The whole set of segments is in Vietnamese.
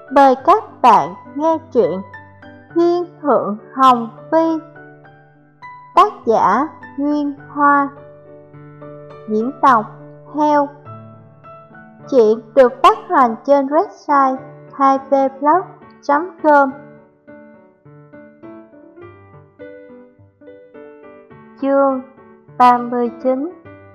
Mời các bạn nghe truyện Thiên Thượng Hồng Phi. Tác giả Nguyên Hoa. Diễn đọc Heo. Truyện được phát hành trên website 2vblog.com. Chương 39.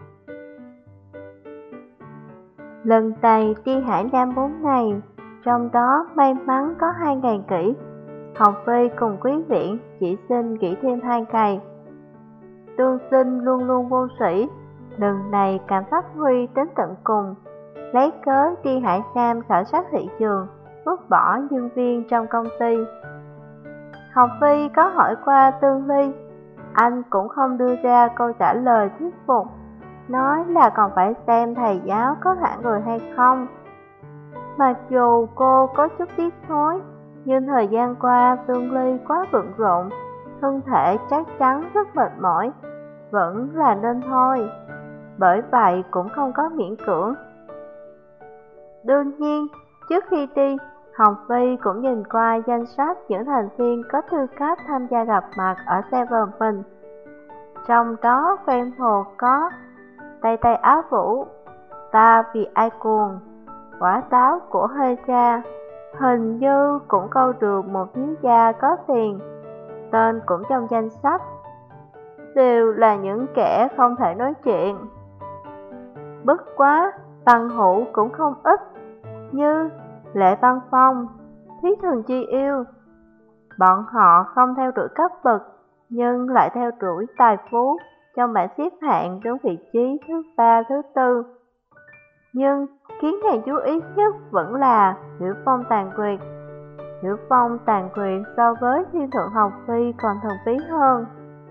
Lần này đi Hải Nam 4 ngày, trong đó may mắn có 2 ngày nghỉ. Hồng Phi cùng Quý Viễn chỉ xin nghỉ thêm 2 ngày. Tương Sinh luôn luôn vô sĩ, lần này càng phát huy đến tận cùng, lấy cớ đi Hải Nam khảo sát thị trường, vứt bỏ nhân viên trong công ty. Hồng Phi có hỏi qua Tương Ly, anh cũng không đưa ra câu trả lời thuyết phục, nói là còn phải xem thầy giáo có thả người hay không. Mặc dù cô có chút tiếc nuối, nhưng thời gian qua Tương Ly quá bận rộn, thân thể chắc chắn rất mệt mỏi, vẫn là nên thôi. Bởi vậy cũng không có miễn cưỡng. Đương nhiên, trước khi đi, Hồng Phi cũng nhìn qua danh sách những thành viên có tư cách tham gia gặp mặt ở Seven Pin. Trong đó quen thuộc có Tây Tây Á Vũ, Ta Vì Ai Cuồng, Quả Táo của Hơi Ra, hình như cũng câu được một thiếu gia có tiền, tên cũng trong danh sách. Đều là những kẻ không thể nói chuyện. Bất quá, bằng hữu cũng không ít, như Lệ Văn Phong, Thí Thần Chi Yêu. Bọn họ không theo đuổi cấp bậc, nhưng lại theo đuổi tài phú, trong bảng xếp hạng đứng vị trí thứ 3, thứ 4. Nhưng khiến nàng chú ý nhất vẫn là Hiểu Phong Tàn Quyệt. Hiểu Phong Tàn Quyệt so với Thiên Thượng Hồng Phi còn thần bí hơn.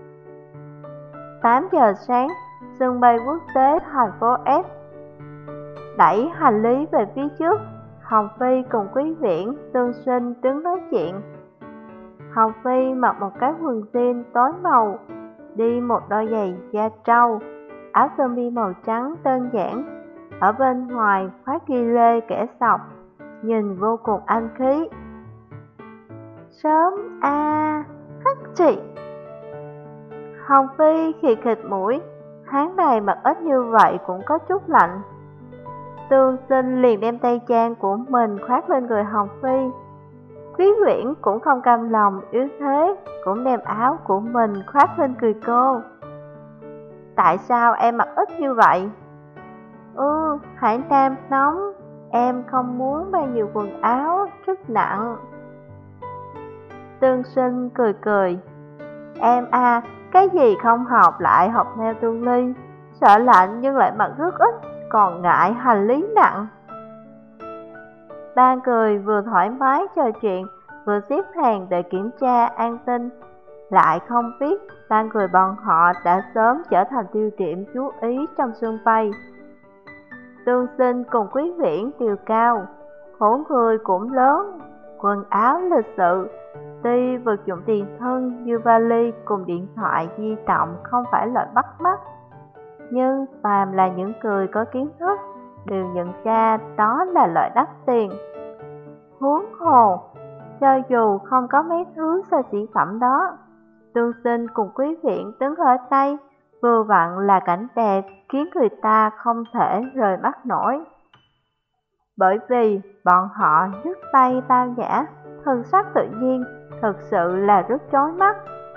8 giờ sáng, sân bay quốc tế thành phố S. Đẩy hành lý về phía trước, Hồng Phi cùng Quý Viễn, Tương Sinh đứng nói chuyện. Hồng Phi mặc một cái quần jean tối màu, đi một đôi giày da trâu, áo sơ mi màu trắng đơn giản, ở bên ngoài khoác ghi lê kẻ sọc, nhìn vô cùng anh khí. Sớm hắc chị. Hồng Phi khịt khịt mũi, tháng này mặc ít như vậy cũng có chút lạnh. Tương Sinh liền đem tay trang của mình khoác lên người Hồng Phi. Quý Viễn cũng không cam lòng yếu thế, cũng đem áo của mình khoác lên người cô. Tại sao em mặc ít như vậy? Hải Nam nóng, em không muốn mang nhiều quần áo, rất nặng. Tương Sinh cười cười. Em cái gì không học lại học theo Tương Ly, sợ lạnh nhưng lại mặc rất ít, còn ngại hành lý nặng. Ba người vừa thoải mái trò chuyện, vừa xếp hàng để kiểm tra an ninh. Lại không biết ba người bọn họ đã sớm trở thành tiêu điểm chú ý trong sân bay. Tương Sinh cùng Quý Viễn đều cao, khổ người cũng lớn, quần áo lịch sự. Tuy vật dụng tiền thân như vali cùng điện thoại di động không phải loại bắt mắt, nhưng phàm là những người có kiến thức đều nhận ra đó là loại đắt tiền. Huống hồ, cho dù không có mấy thứ xa xỉ phẩm đó, Tương Sinh cùng Quý Viễn đứng ở đây vừa vặn là cảnh đẹp khiến người ta không thể rời mắt nổi. Bởi vì bọn họ nhấc tay tao nhã, thân sắc tự nhiên, thật sự là rất chói mắt.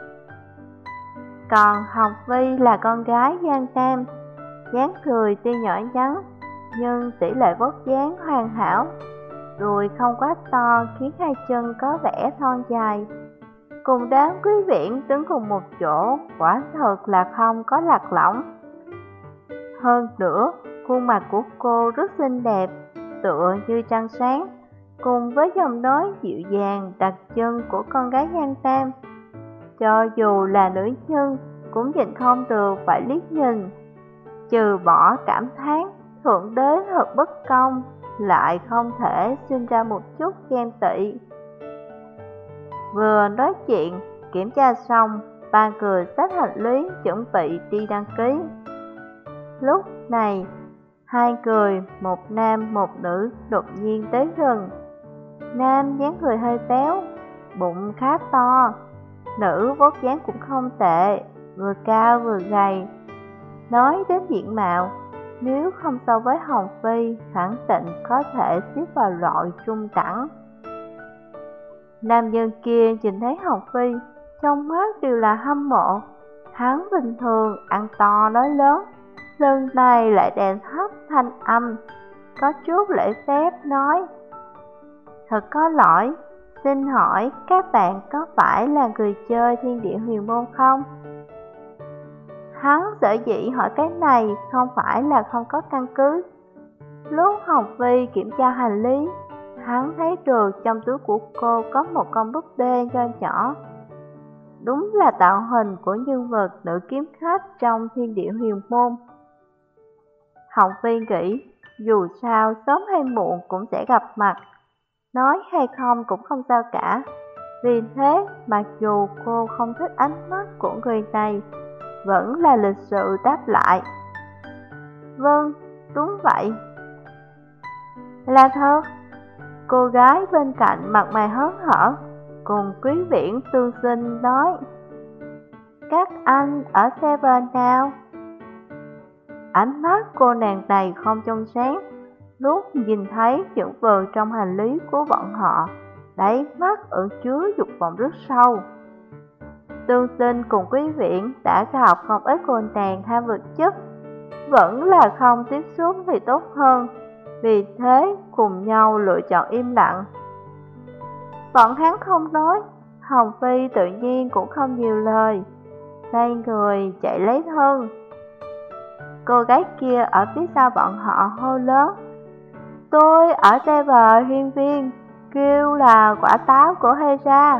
Còn Hồng Phi là con gái Giang Nam, dáng người tuy nhỏ nhắn, nhưng tỷ lệ vóc dáng hoàn hảo, đùi không quá to khiến hai chân có vẻ thon dài. Cùng đám Quý Viễn đứng cùng một chỗ, quả thật là không có lạc lõng. Hơn nữa, khuôn mặt của cô rất xinh đẹp, tựa như trăng sáng, cùng với giọng nói dịu dàng đặc trưng của con gái Giang Nam. Cho dù là nữ nhân cũng nhịn không được phải liếc nhìn, trừ bỏ cảm thán thượng đế thật bất công, lại không thể sinh ra một chút ghen tị. Vừa nói chuyện, kiểm tra xong, ba người xách hành lý chuẩn bị đi đăng ký. Lúc này, hai người, một nam một nữ đột nhiên tới gần. nam dáng người hơi béo, bụng khá to, nữ vóc dáng cũng không tệ, vừa cao vừa gầy. Nói đến diện mạo, nếu không so với Hồng Phi, khẳng định có thể xếp vào loại trung đẳng. Nam nhân kia nhìn thấy Hồng Phi, trong mắt đều là hâm mộ. Hắn bình thường ăn to nói lớn, lần này lại đè thấp thanh âm, có chút lễ phép nói: thật có lỗi, xin hỏi các bạn có phải là người chơi thiên địa huyền môn không? Hắn sở dĩ hỏi cái này không phải là không có căn cứ. Lúc Hồng Phi kiểm tra hành lý, hắn thấy được trong túi của cô có một con búp bê nho nhỏ. Đúng là tạo hình của nhân vật nữ kiếm khách trong thiên địa huyền môn. Hồng Phi nghĩ, dù sao sớm hay muộn cũng sẽ gặp mặt, nói hay không cũng không sao cả. Vì thế, mặc dù cô không thích ánh mắt của người này, vẫn là lịch sự đáp lại: vâng, đúng vậy. Là thật. Cô gái bên cạnh mặt mày hớn hở, cùng Quý Viễn tương sinh nói: các anh ở xe bên nào? Ánh mắt cô nàng này không trong sáng, lúc nhìn thấy những vật trong hành lý của bọn họ, đáy mắt ẩn chứa dục vọng rất sâu. Tương sinh cùng Quý Viễn đã gặp không ít cô nàng tham vật chất, vẫn là không tiếp xúc thì tốt hơn, vì thế cùng nhau lựa chọn im lặng. Bọn hắn không nói, Hồng Phi tự nhiên cũng không nhiều lời, xoay người chạy lấy thân. Cô gái kia ở phía sau bọn họ hô lớn: tôi ở tay bờ hiên viên, kêu là quả táo của Hera.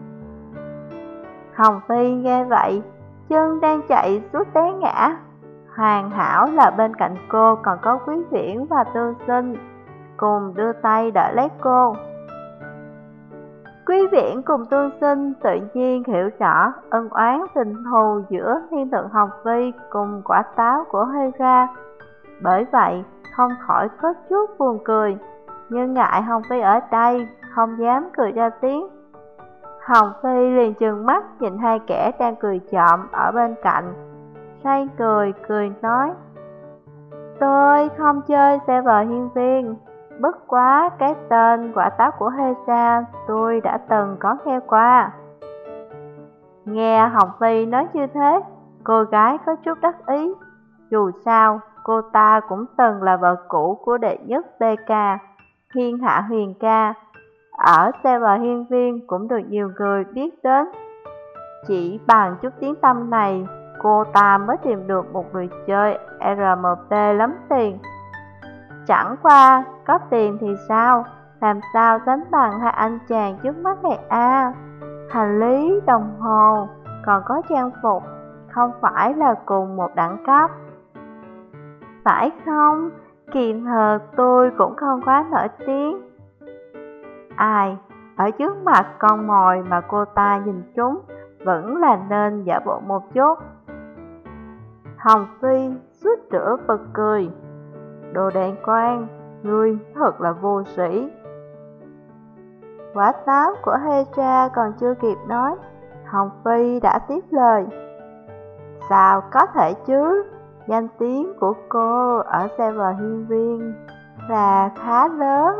Hồng Phi nghe vậy, chân đang chạy suốt té ngã. Hoàn hảo là bên cạnh cô còn có Quý Viễn và Tương Sinh, cùng đưa tay đỡ lấy cô. Quý Viễn cùng Tương Sinh tự nhiên hiểu rõ ân oán tình thù giữa thiên tượng Hồng Phi cùng quả táo của Hera, bởi vậy không khỏi có chút buồn cười, nhưng ngại Hồng Phi ở đây, không dám cười ra tiếng. Hồng Phi liền trừng mắt nhìn hai kẻ đang cười trộm ở bên cạnh, xoay cười nói: tôi không chơi server hiên viên, bất quá cái tên quả táo của Hera tôi đã từng có nghe qua. Nghe Hồng Phi nói như thế, cô gái có chút đắc ý. Dù sao, cô ta cũng từng là vợ cũ của đệ nhất BK, Thiên Hạ Huyền Ca. Ở server hiên viên cũng được nhiều người biết đến. Chỉ bằng chút tiếng tăm này, cô ta mới tìm được một người chơi RMP lắm tiền. Chẳng qua, có tiền thì sao, làm sao sánh bằng hai anh chàng trước mắt này a? Hành lý, đồng hồ, còn có trang phục, không phải là cùng một đẳng cấp. Phải không? Kỳ thật tôi cũng không quá nổi tiếng. Ai, ở trước mặt con mồi mà cô ta nhìn chúng, vẫn là nên giả bộ một chút. Hồng Phi suýt rửa bật cười: đồ đàn quan, ngươi thật là vô sĩ. Quả táo của Hera còn chưa kịp nói, Hồng Phi đã tiếp lời: sao có thể chứ, danh tiếng của cô ở server hiên viên là khá lớn.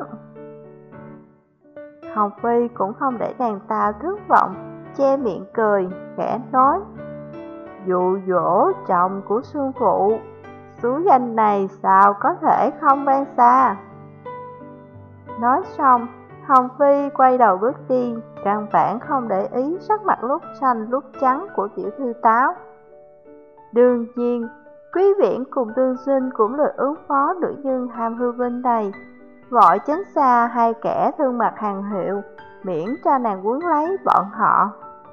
Hồng Phi cũng không để nàng ta thất vọng, che miệng cười, khẽ nói: dụ dỗ chồng của sư phụ, số danh này sao có thể không ban xa. Nói xong, Hồng Phi quay đầu bước đi, căn bản không để ý sắc mặt lúc xanh lúc trắng của tiểu thư táo. Đương nhiên, Quý Viễn cùng Tương Sinh cũng lười ứng phó nữ nhân ham hư vinh này, vội tránh xa hai kẻ thương mặt hàng hiệu, miễn cho nàng quấn lấy bọn họ.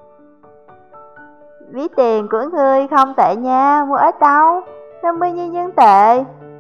Ví tiền của ngươi không tệ nha, mua ở đâu? 50 nhân tệ.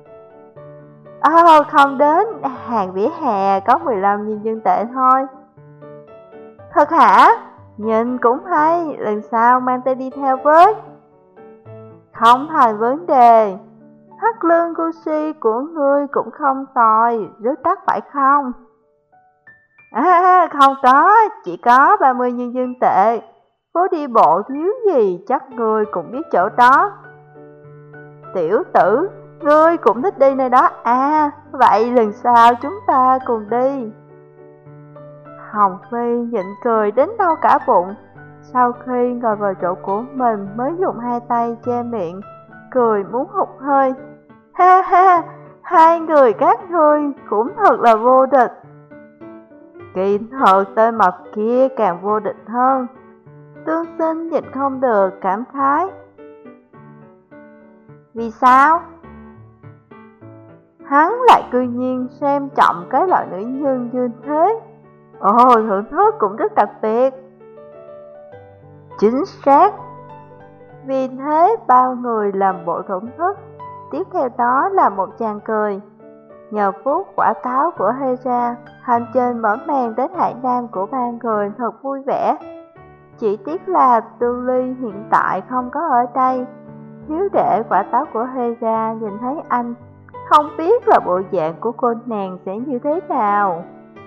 Không đến, hàng vỉa hè có 15 nhân tệ thôi. Thật hả? Nhìn cũng hay, lần sau mang tay đi theo với. Không thành vấn đề. Thắt lưng Gucci của ngươi cũng không tồi, rất đắt phải không? Không có, chỉ có 30 nhân dân tệ. Phố đi bộ thiếu gì, chắc ngươi cũng biết chỗ đó. Tiểu tử, ngươi cũng thích đi nơi đó à, vậy lần sau chúng ta cùng đi. Hồng Phi nhịn cười đến đau cả bụng. Sau khi ngồi vào chỗ của mình mới dùng hai tay che miệng, cười muốn hụt hơi. Ha ha, hai người các ngươi cũng thật là vô địch. Kỳ thật tên mập kia càng vô địch hơn. Tương Sinh nhịn không được cảm khái. Vì sao? Hắn lại cư nhiên xem trọng cái loại nữ nhân như thế. Ồ, thưởng thức cũng rất đặc biệt. Chính xác. Vì thế bao người làm bộ thưởng thức. Tiếp theo đó là một chàng cười. Nhờ phút quả táo của Hera, hành trình mở màn đến Hải Nam của ba người thật vui vẻ. Chỉ tiếc là Tương Ly hiện tại không có ở đây. Nếu để quả táo của Hera nhìn thấy anh, không biết là bộ dạng của cô nàng sẽ như thế nào.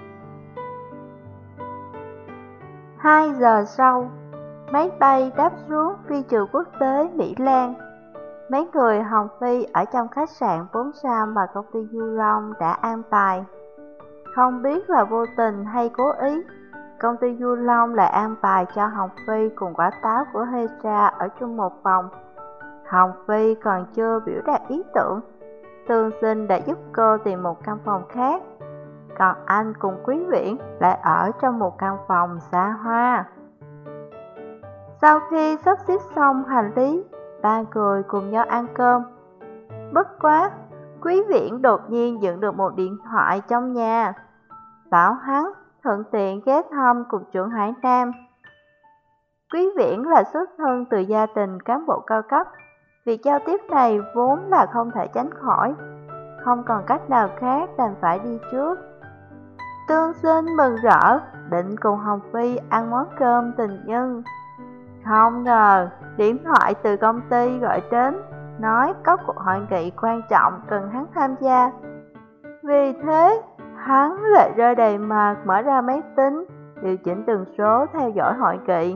2 giờ sau, máy bay đáp xuống phi trường quốc tế Mỹ Lan. Mấy người Hồng Phi ở trong khách sạn 4 sao mà công ty Du Long đã an bài. Không biết là vô tình hay cố ý, công ty Du Long lại an bài cho Hồng Phi cùng quả táo của Hera ở chung một phòng. Hồng Phi còn chưa biểu đạt ý tưởng, Tương Sinh đã giúp cô tìm một căn phòng khác. Còn anh cùng Quý Viễn lại ở trong một căn phòng xa hoa. Sau khi sắp xếp xong hành lý, ba người cùng nhau ăn cơm. Bất quá, Quý Viễn đột nhiên nhận được một điện thoại trong nhà, bảo hắn thuận tiện ghé thăm cục trưởng Hải Nam. Quý Viễn là xuất thân từ gia đình cán bộ cao cấp, việc giao tiếp này vốn là không thể tránh khỏi, không còn cách nào khác đành phải đi trước. Tương Sinh mừng rỡ, định cùng Hồng Phi ăn món cơm tình nhân. Không ngờ, điện thoại từ công ty gọi đến, nói có cuộc hội nghị quan trọng cần hắn tham gia. Vì thế, hắn lại rơi đầy mặt mở ra máy tính, điều chỉnh tần số theo dõi hội nghị.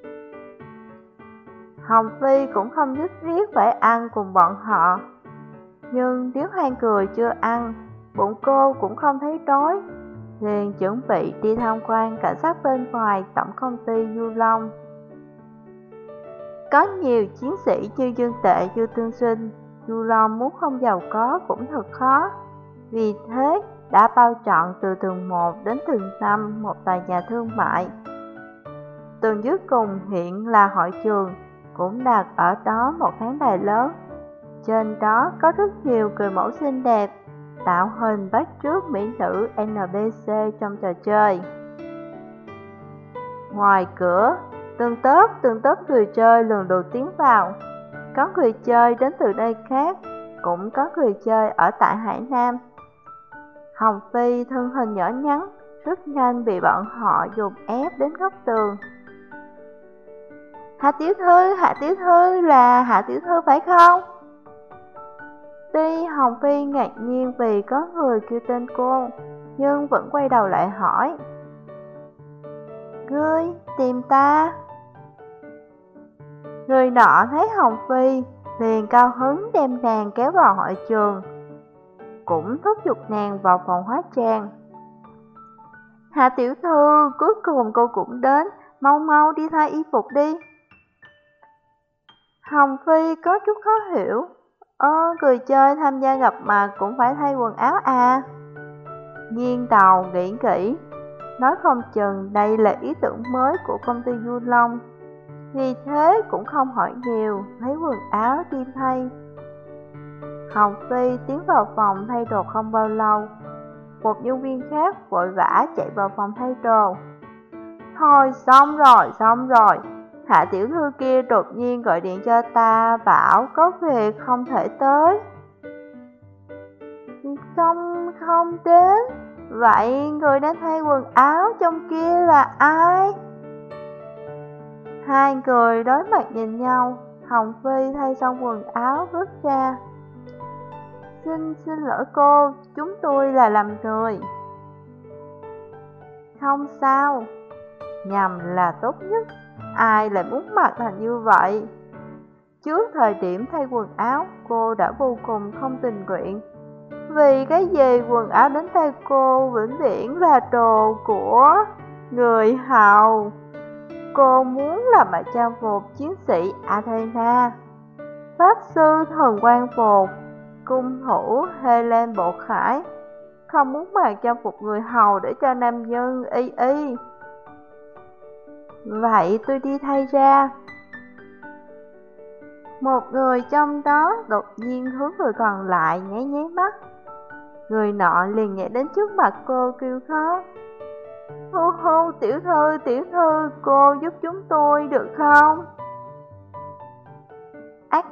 Hồng Phi cũng không nhất thiết phải ăn cùng bọn họ. Nhưng nếu hai người chưa ăn, bụng cô cũng không thấy đói, liền chuẩn bị đi tham quan cảnh sát bên ngoài tổng công ty Du Long. Có nhiều chiến sĩ như Dương Tệ như Tương Sinh, Du Long muốn không giàu có cũng thật khó. Vì thế đã bao trọn từ tầng 1 đến tầng 5 một tòa nhà thương mại. Tầng dưới cùng hiện là hội trường, cũng đặt ở đó một khán đài lớn. Trên đó có rất nhiều người mẫu xinh đẹp, tạo hình bắt chước mỹ nữ NPC trong trò chơi. Ngoài cửa, từng tốp người chơi lần đầu tiến vào. Có người chơi đến từ nơi khác, cũng có người chơi ở tại Hải Nam. Hồng Phi thân hình nhỏ nhắn, rất nhanh bị bọn họ dùng ép đến góc tường. Hạ tiểu thư là Hạ tiểu thư phải không? Tuy Hồng Phi ngạc nhiên vì có người kêu tên cô, nhưng vẫn quay đầu lại hỏi. Ngươi tìm ta? Người nọ thấy Hồng Phi, liền cao hứng đem nàng kéo vào hội trường, cũng thúc giục nàng vào phòng hóa trang. Hạ tiểu thư, cuối cùng cô cũng đến, mau mau đi thay y phục đi. Hồng Phi có chút khó hiểu. Người chơi tham gia gặp mặt cũng phải thay quần áo à? Nghiêng đầu nghĩ kỹ, nói không chừng đây là ý tưởng mới của công ty Du Long. Vì thế cũng không hỏi nhiều, lấy quần áo đi thay. Hồng Phi tiến vào phòng thay đồ không bao lâu, một nhân viên khác vội vã chạy vào phòng thay đồ. Thôi xong rồi, Hạ tiểu thư kia đột nhiên gọi điện cho ta bảo có việc không thể tới. Không đến, vậy người đang thay quần áo trong kia là ai? Hai người đối mặt nhìn nhau, Hồng Phi thay xong quần áo bước ra. Xin lỗi cô, chúng tôi là lầm người. không sao. Nhầm là tốt nhất, ai lại muốn mặc thành như vậy? Trước thời điểm thay quần áo, cô đã vô cùng không tình nguyện. Vì cái gì quần áo đến tay cô vĩnh viễn là đồ của người hầu? Cô muốn là mặc trang phục chiến sĩ Athena, pháp sư thần quan phục, cung thủ Helen Bộ Khải, không muốn mặc trang phục người hầu để cho nam nhân y y. Vậy tôi đi thay ra. Một người trong đó đột nhiên hướng người còn lại nháy nháy mắt. Người nọ liền nhảy đến trước mặt cô kêu khóc. Hô hô, tiểu thư, cô giúp chúng tôi được không? Ách,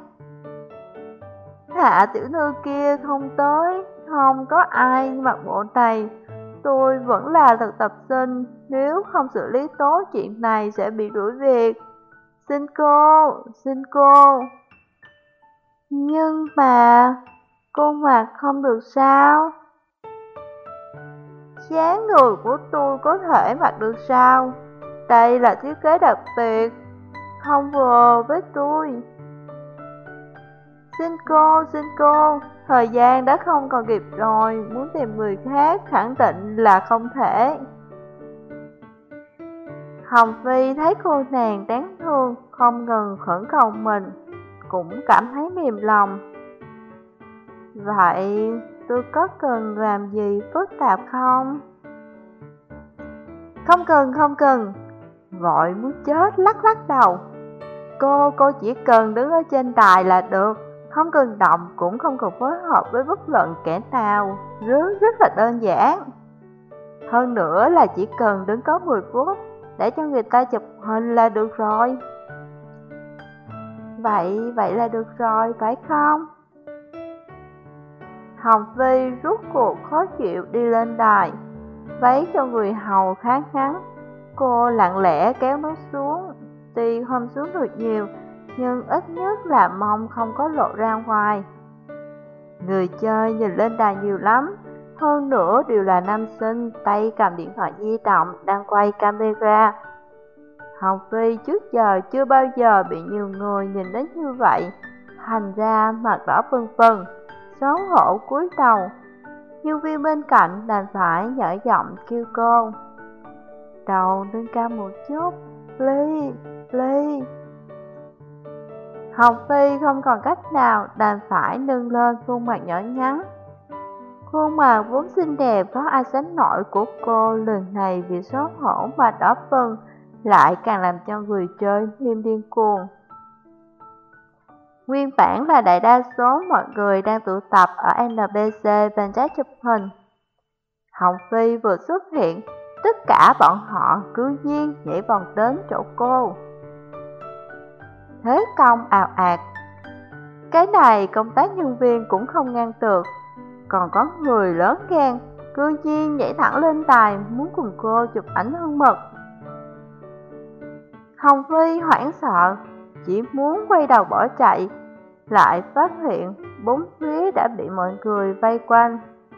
Hạ tiểu thư kia không tới, không có ai mặc bộ này. Tôi vẫn là thực tập sinh, nếu không xử lý tốt chuyện này sẽ bị đuổi việc. Xin cô. Nhưng mà, cô mặc không được sao? Dáng người của tôi có thể mặc được sao? Đây là thiết kế đặc biệt, không vừa với tôi. Xin cô, thời gian đã không còn kịp rồi, muốn tìm người khác khẳng định là không thể. Hồng Phi thấy cô nàng đáng thương, không ngừng khẩn cầu mình, cũng cảm thấy mềm lòng. Vậy tôi có cần làm gì phức tạp không? Không cần. Vội muốn chết lắc đầu. Cô chỉ cần đứng ở trên đài là được, không cần động cũng không cần phối hợp với bất luận kẻ nào, rất là đơn giản. Hơn nữa là chỉ cần đứng có 10 phút để cho người ta chụp hình là được rồi. Vậy là được rồi, phải không? Hồng Phi rút cuộc khó chịu đi lên đài, váy cho người hầu khá ngắn, cô lặng lẽ kéo nó xuống. Tuy không xuống được nhiều, nhưng ít nhất là mông không có lộ ra ngoài. Người chơi nhìn lên đài nhiều lắm, hơn nữa đều là nam sinh, tay cầm điện thoại di động đang quay camera. Hồng Phi trước giờ chưa bao giờ bị nhiều người nhìn đến như vậy, thành ra mặt đỏ bừng bừng, xấu hổ cúi đầu. Nhân viên bên cạnh đành phải nhỏ giọng kêu cô. Đầu nâng cao một chút, Ly. Hồng Phi không còn cách nào, đành phải nâng lên khuôn mặt nhỏ nhắn. Khuôn mặt vốn xinh đẹp có ai sánh nổi của cô lần này vì xấu hổ mà đỏ bừng, lại càng làm cho người chơi thêm điên cuồng. Nguyên bản là đại đa số mọi người đang tụ tập ở NBC bên trái chụp hình. Hồng Phi vừa xuất hiện, tất cả bọn họ cứ nhiên nhảy vòng đến chỗ cô. Thế công ào ạt. Cái này công tác nhân viên cũng không ngăn được. Còn có người lớn gan, cứ nhiên nhảy thẳng lên đài muốn cùng cô chụp ảnh thân mật. Hồng Phi hoảng sợ, chỉ muốn quay đầu bỏ chạy, lại phát hiện bốn phía đã bị mọi người vây quanh.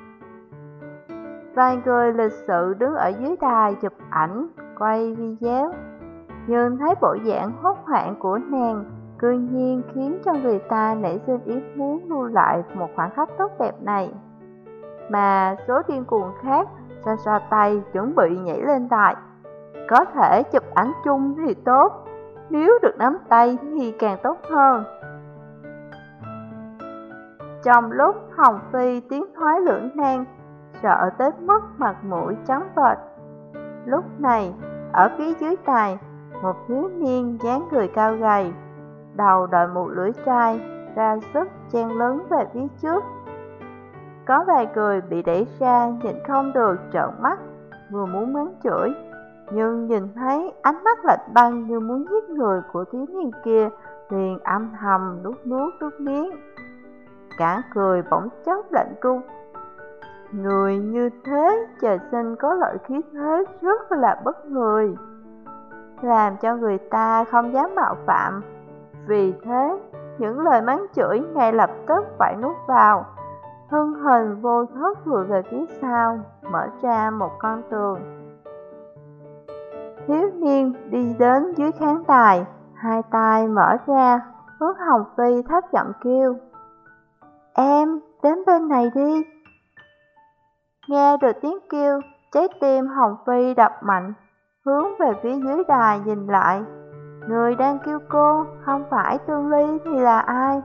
Vài người lịch sự đứng ở dưới đài chụp ảnh, quay video, nhưng thấy bộ dạng hốt hoảng của nàng cư nhiên khiến cho người ta nảy sinh ý muốn lưu lại một khoảnh khắc tốt đẹp này. Mà số điên cuồng khác xoa tay chuẩn bị nhảy lên đài. Có thể chụp ảnh chung thì tốt, nếu được nắm tay thì càng tốt hơn. Trong lúc Hồng Phi tiến thoái lưỡng nan, sợ tới mức mặt mũi trắng bệch. Lúc này, ở phía dưới đài, một thiếu niên dáng người cao gầy, đầu đội mũ lưỡi trai, ra sức chen lấn về phía trước. Có vài người bị đẩy ra nhìn không được trợn mắt, vừa muốn mắng chửi, nhưng nhìn thấy ánh mắt lạnh băng như muốn giết người của thiếu niên kia, liền âm thầm nuốt miếng. Cả người bỗng chốc lạnh run. Người như thế trời sinh có lợi khí thế rất là bất người, làm cho người ta không dám mạo phạm. Vì thế, những lời mắng chửi ngay lập tức phải nuốt vào. Thân hình vô thức lùi về phía sau, mở ra một con tường. thiếu niên đi đến dưới khán đài, hai tay mở ra, hướng Hồng Phi thấp giọng kêu: "Em, đến bên này đi." Nghe được tiếng kêu, trái tim Hồng Phi đập mạnh, hướng về phía dưới đài nhìn lại. Người đang kêu cô không phải Tương Ly thì là ai?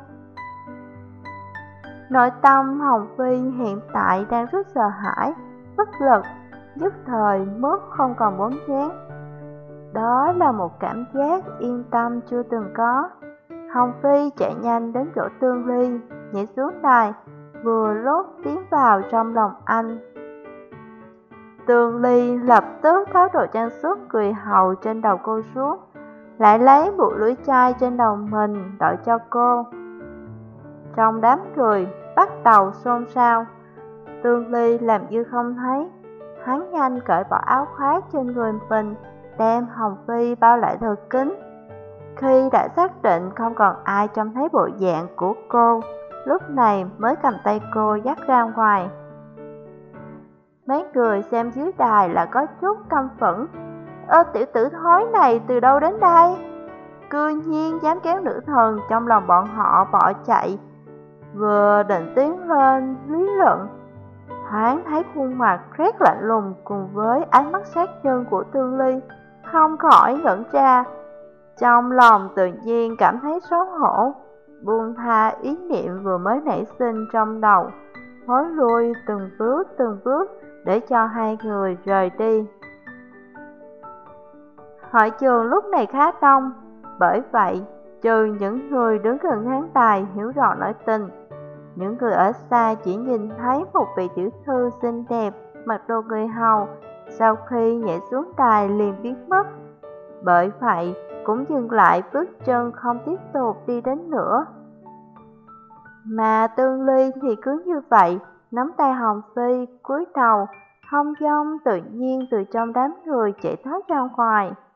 Nội tâm Hồng Phi hiện tại đang rất sợ hãi, bất lực, nhất thời mất không còn bóng dáng. Đó là một cảm giác yên tâm chưa từng có. Hồng Phi chạy nhanh đến chỗ Tương Ly, nhảy xuống đài, vừa lúc tiến vào trong lòng anh. Tương Ly lập tức tháo đồ trang sức cười hầu trên đầu cô xuống, lại lấy bộ lưỡi chai trên đầu mình đội cho cô. Trong đám cười bắt đầu xôn xao. Tương Ly làm như không thấy, hắn nhanh cởi bỏ áo khoác trên người mình, đem Hồng Phi bao lại thật kín. Khi đã xác định không còn ai trông thấy bộ dạng của cô, lúc này mới cầm tay cô dắt ra ngoài. Mấy người xem dưới đài là có chút căm phẫn. Tiểu tử thối này từ đâu đến đây? Cư nhiên dám kéo nữ thần trong lòng bọn họ bỏ chạy. Vừa định tiến lên lý luận, thoáng thấy khuôn mặt rét lạnh lùng cùng với ánh mắt sát nhân của Tương Ly, không khỏi ngẩn ra. Trong lòng tự nhiên cảm thấy xấu hổ, buông tha ý niệm vừa mới nảy sinh trong đầu, thối lui từng bước để cho hai người rời đi. Hội trường lúc này khá đông, bởi vậy trừ những người đứng gần khán đài hiểu rõ nội tình, những người ở xa chỉ nhìn thấy một vị tiểu thư xinh đẹp mặc đồ người hầu, sau khi nhảy xuống đài liền biến mất. Bởi vậy cũng dừng lại bước chân không tiếp tục đi đến nữa. Mà Tương Ly thì cứ như vậy nắm tay Hồng Phi, cúi đầu, thông dong tự nhiên từ trong đám người chạy thoát ra ngoài.